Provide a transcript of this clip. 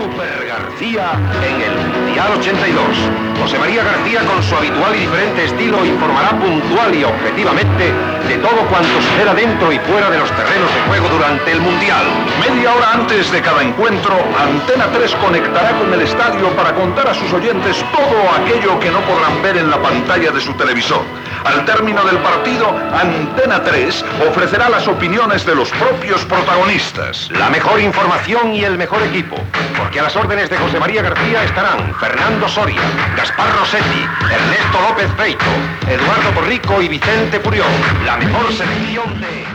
Super García en el Mundial 82. José María García, con su habitual y diferente estilo, informará puntual y objetivamente de todo cuanto suceda dentro y fuera de los terrenos de juego durante el Mundial. Media hora antes de cada encuentro, Antena 3 conectará con el estadio para contar a sus oyentes todo aquello que no podrán ver en la pantalla de su televisor. Al término del partido, Antena 3 ofrecerá las opiniones de los propios protagonistas. La mejor información y el mejor equipo, porque a las órdenes de José María García estarán Fernando Soria, Gaspar Rossetti, Ernesto López Freito, Eduardo Borrico y Vicente Purió. La mejor selección de...